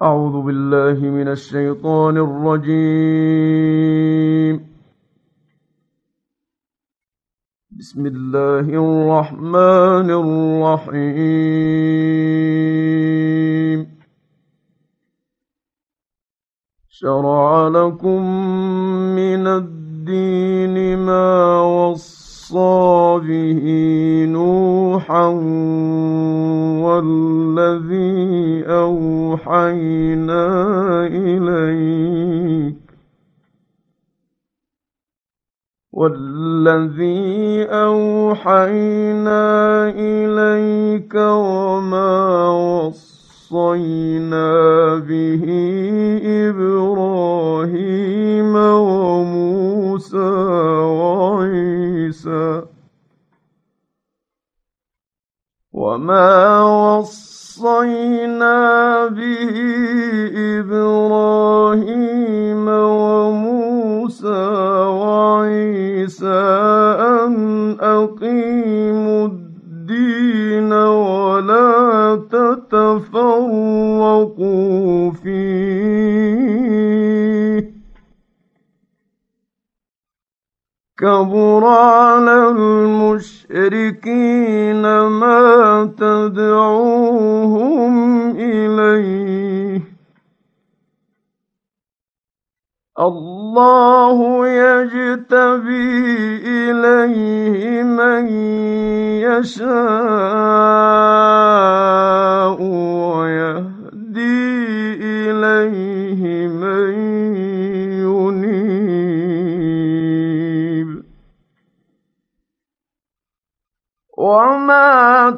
أعوذ بالله من الشيطان الرجيم. بسم الله الرحمن الرحيم. شرع لكم من الدين ما وصى به نوحا والذي أوحينا إليك وما وصينا به إبراهيم وموسى وعيسى وما وصينا به إبراهيم وموسى وعيسى أن أقيموا الدين ولا تتفرقوا فيه كبر على المشركين ما تدعوهم إليه الله يجتبي إليه من يشاء ويهدي إليه من ينيب وما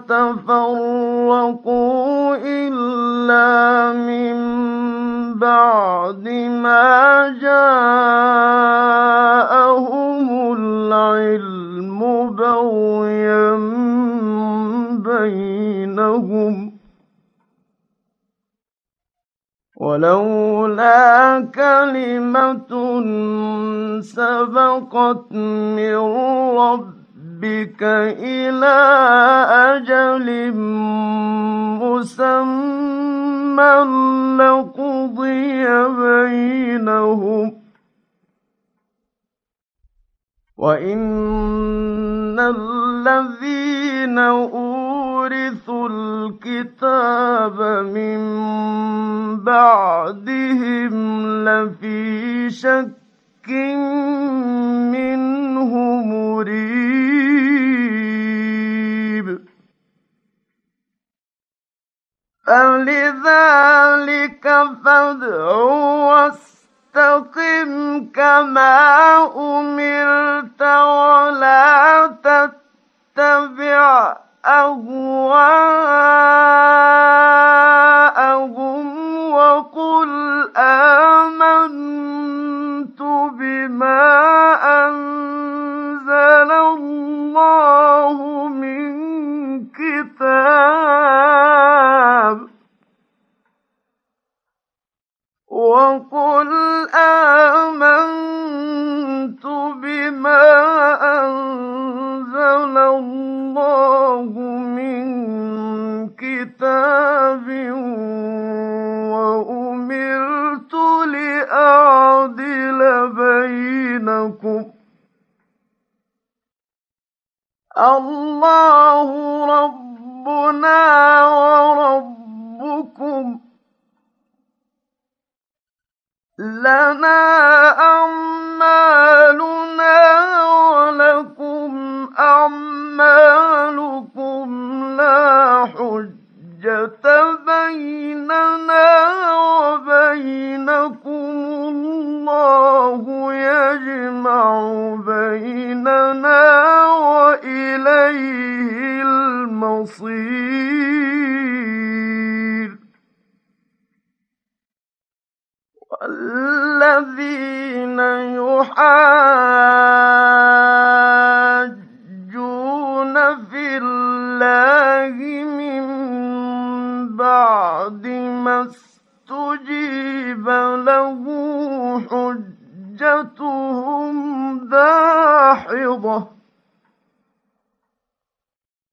تفرقوا إلا من بعد ما جاءهم العلم بغيا بينهم ولولا كلمة سبقت من ربك إلى أجل مسمى لقضي بينهم وإن الذين أورثوا الكتاب من بعدهم لفي شك منه مريب فلذلك فادع واستقم كما أمرت ولا تتبع أهواءهم وقل آمنت بما أنزل الله من كتاب وقل آمنت بما أنزل الله من كتاب وأمرت لأعدل بينكم الله ربنا وربكم لنا أعمالنا ولكم أعمالكم لا حجة بيننا وبينكم الله يجمع بيننا وإليه المصير الذين يحاجون في الله من بعد ما استجيب له حجتهم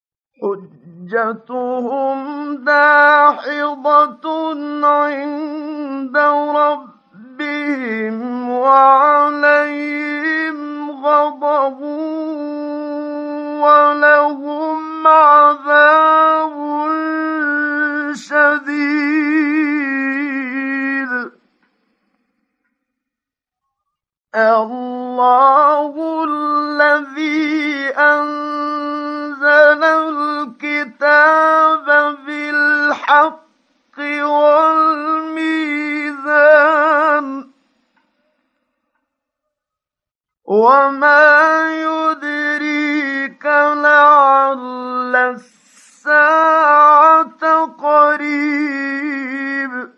داحضة عند الله الذي أنزل الكتاب بالحق والميزان وما يدريك لعل الساعة قريب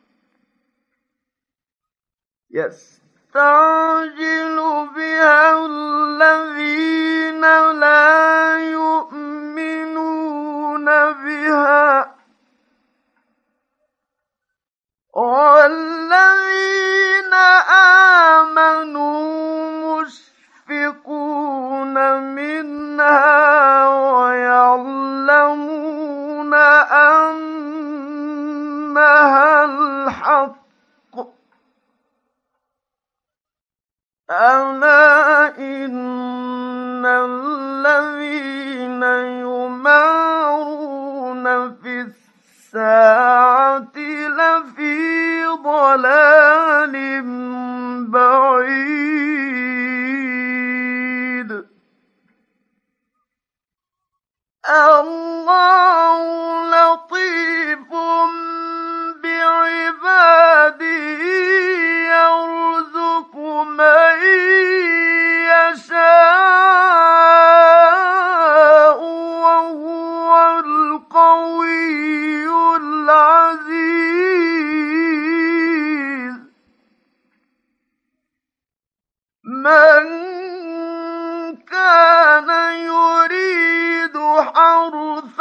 يستعجل بها الذين لا يؤمنون بها والذين آمنوا مشفقون منها ويعلمون أنها الحق ألا إن الذين يمارون في الساعة لفي ضلال بعيد الله لطيف بعباده يرزق من يشاء وهو القوي العزيز من كان يريد حرث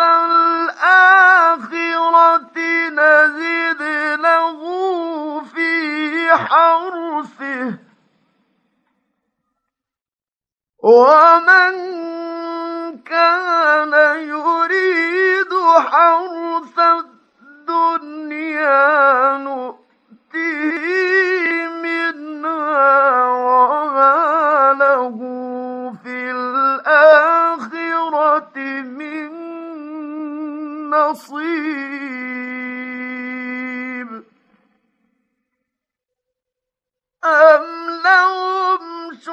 الآخرة نزد له في حرثه ومن كان يريد حرث الدنيا نؤته منها وما له في الآخرة من نصيب أم لهم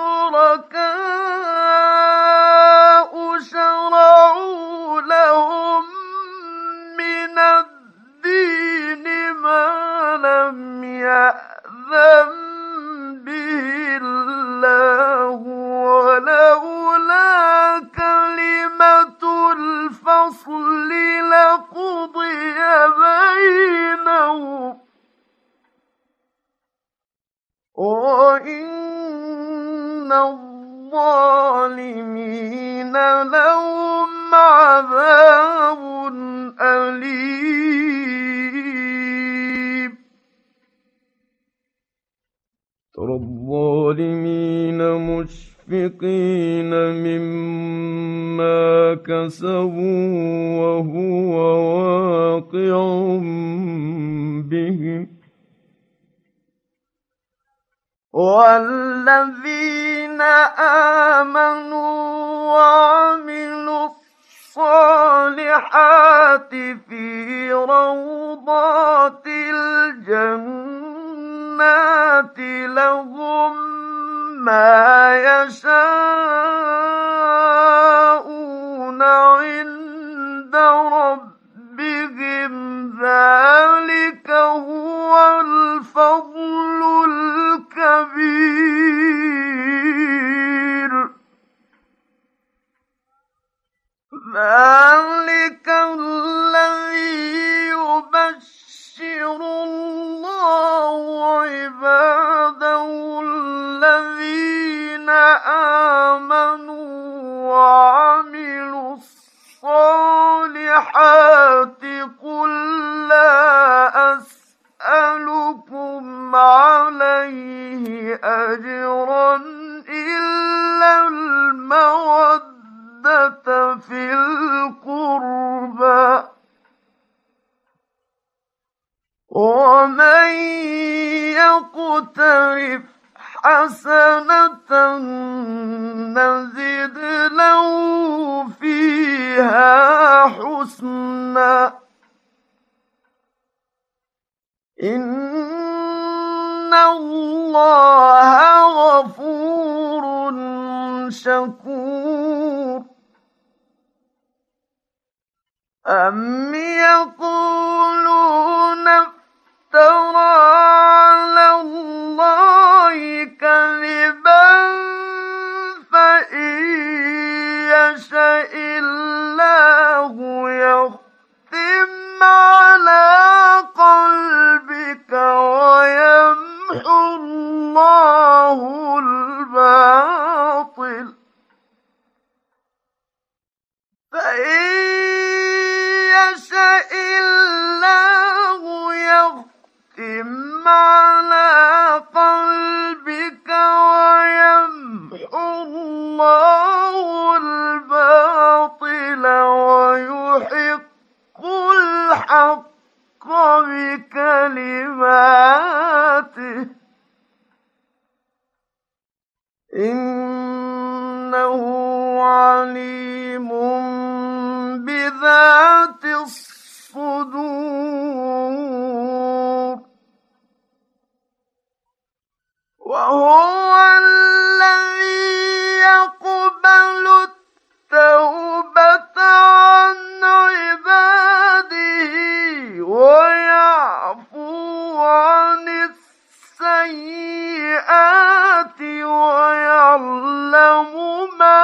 شركاء شرعوا لهم من الدين ما لم يأذن به الله ولولا كلمة الفصل لقضي بينهم وإن الظالمين لهم عذاب أليم ترى الظالمين مشفقين مما كسبوا وهو واقع بهم والذين آمنوا وعملوا الصالحات في روضات الجنات لهم ما يشاءون عند ربهم ذلك هو الفضل الكبير ذلك الذي يبشر الله عباده الذين آمنوا وعملوا الصالحات قل لا أسألكم عليه أجرا إلا المودة في القربى ومن يقترف حسنة نزد له فيها حسنا إن إِنَّ اللَّهَ غَفُورٌ شَكُورٌ أَمْ يَقُولُونَ افْتَرَىٰ عَلَى اللَّهِ كَذِبًا فَإِن يَشَإِ اللَّهُ يَخْتِمْ عَلَىٰ قَلْبِكَ وَيَمْحُ اللَّهُ الْبَاطِلَ فَإِن يَشَإِ اللَّهُ يَخْتِمْ عَلَىٰ قَلْبِكَ وَيَمْحُ اللَّهُ الْبَاطِلَ وَيُحِقُّ الْحَقَّ بِكَلِمَاتِهِ إِنَّهُ عَلِيمٌ بِذَاتِ الصُّدُورِ وَهُوَ الَّذِي يَقْبَلُ التَّوْبَةَ عَنْ عِبَادِهِ وَيَعْفُو عَنِ السَّيِّئَاتِ وَيَعْلَمُ مَا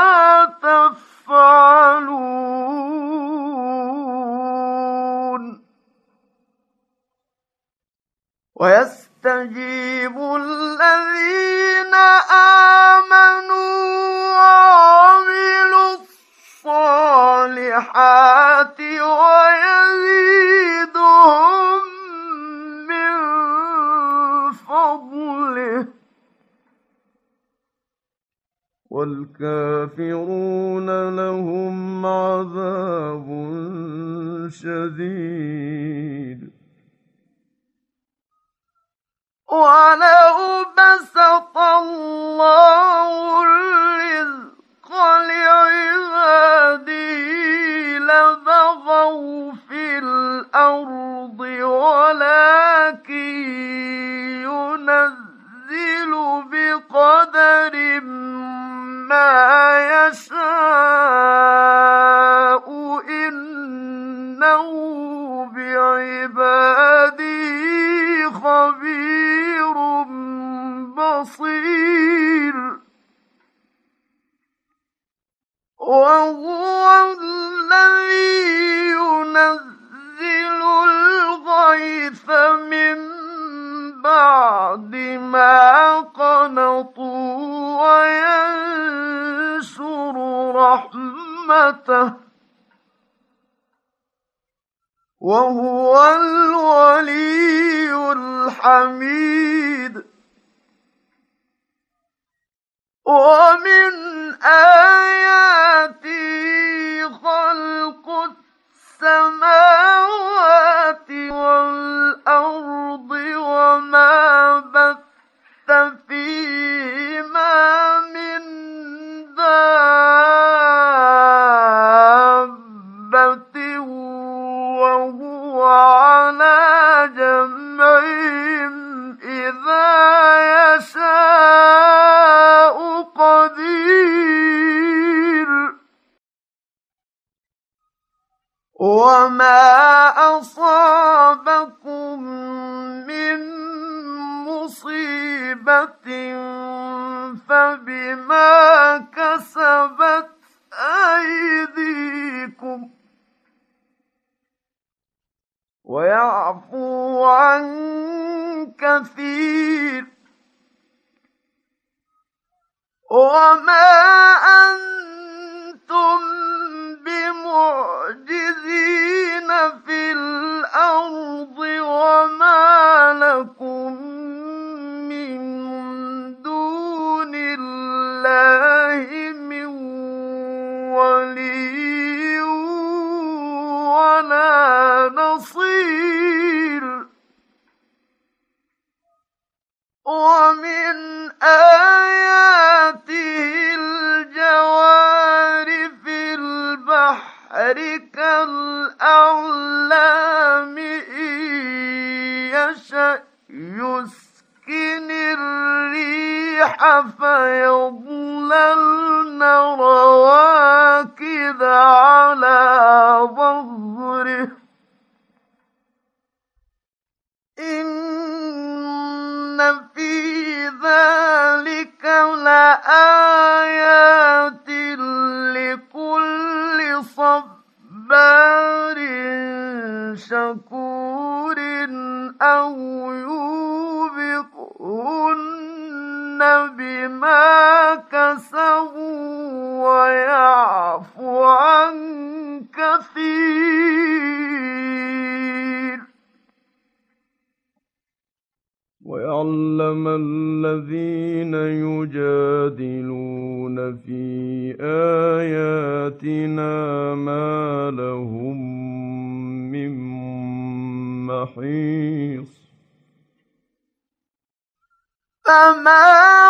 تَفْعَلُونَ وَيَسْتَجِيبُ الَّذِينَ آمَنُوا وَعَمِلُوا الصَّالِحَاتِ وَيَزِيدُهُم مِّن فَضْلِهِ وَالْكَافِرُونَ لَهُمْ عَذَابٌ شَدِيدٌ وَلَوْ بَسَطَ اللَّهُ الرِّزْقَ لِعِبَادِهِ لَبَغَوْا فِي الْأَرْضِ وَلَٰكِن يُنَزِّلُ بِقَدَرٍ مَّا يَشَاءُ إِنَّهُ بِعِبَادِهِ خَبِيرٌ بَصِيرٌ وَهُوَ الَّذِي يُنَزِّلُ الْغَيْثَ مِن بَعْدِ مَا قَنَطُوا وَيَنشُرُ رَحْمَتَهُ وَهُوَ الْوَلِيُّ الْحَمِيدُ وَمِنْ آيَاتِهِ خَلْقُ السَّمَاوَاتِ وَالْأَرْضِ وَمَا بَثَّ فِيهِمَا مِن دَابَّةٍ وَهُوَ عَلَىٰ جَمْعِهِمْ إِذَا يَشَاءُ قَدِيرٌ وَمَا أَصَابَكُم مِّن مُّصِيبَةٍ فَبِمَا كَسَبَتْ أَيْدِيكُمْ وَيَعْفُو عَن كَثِيرٍ وَمَا أَنتُم بِمُعْجِزِينَ فِي الْأَرْضِ وَمَا لَكُم مِّن دُونِ اللَّهِ مِن وَلِيٍّ وَلَا نَصِيرٍ وَمِنْ آيَاتِهِ الْجَوَارِ فِي الْبَحْرِ كَالْأَعْلَامِ إِن يَشَأْ يُسْكِنِ الريح فيظللن رواكد على ظهره إن في ذلك لآيات لكل صبار شكور أو يوبقهن بما كسبوا ويعفو عن كثير ويعلم الذين يجادلون في آياتنا ما لهم من محيص فما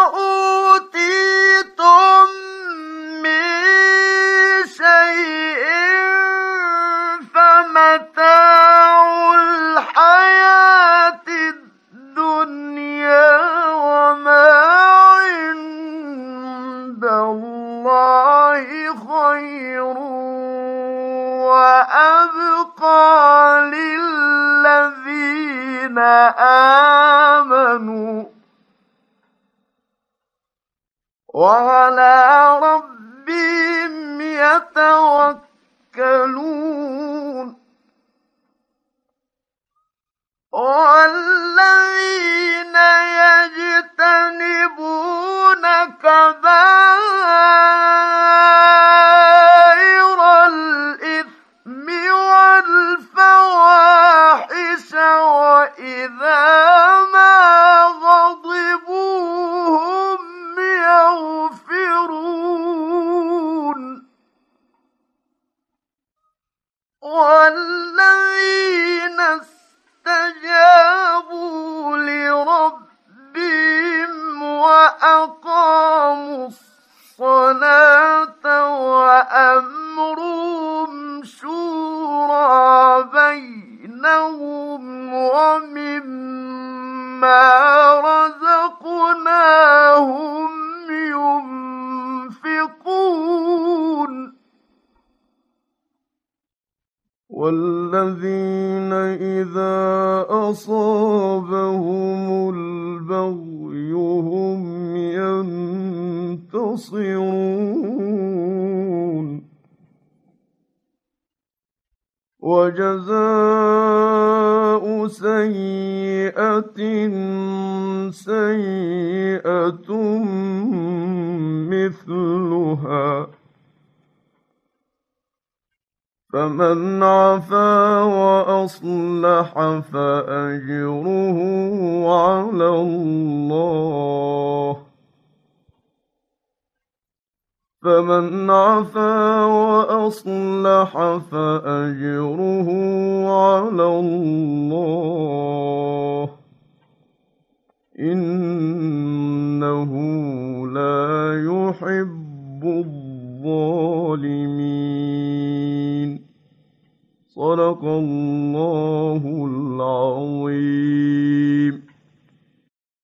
أوتيتم من شيء فمتاع الحياة الدنيا وما عند الله خير وأبقى للذين آمنوا وعلى ربهم يتوكلون والذين يجتنبون كبائر الإثم والفواحش وإذا ما غضبوا هم يغفرون والذين استجابوا لربهم وأقاموا الصلاة وأمرهم شورى بينهم ومما رزقناهم ينفقون والذين إذا أصابهم البغي هم ينتصرون وجزاء سيئة سيئة مثلها فمن عفا وأصلح فأجره على الله فمن عفا وأصلح فأجره على الله إنه لا يحب الظالمين صدق الله